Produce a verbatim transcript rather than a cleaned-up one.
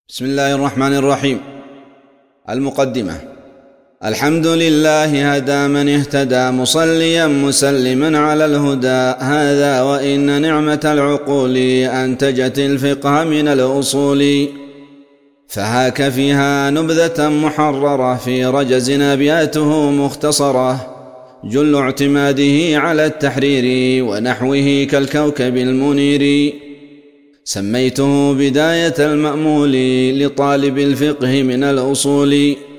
بسم الله الرحمن الرحيم. المقدمة. الحمد لله هدى من اهتدى مصليا مسلما على الهدى، هذا وإن نعمة العقول أنتجت الفقه من الأصول، فهاك فيها نبذة محررة في رجز أبياته مختصرة، جل اعتماده على التحرير ونحوه كالكوكب المنير، سميته بداية المأمول لطالب الفقه من الأصول.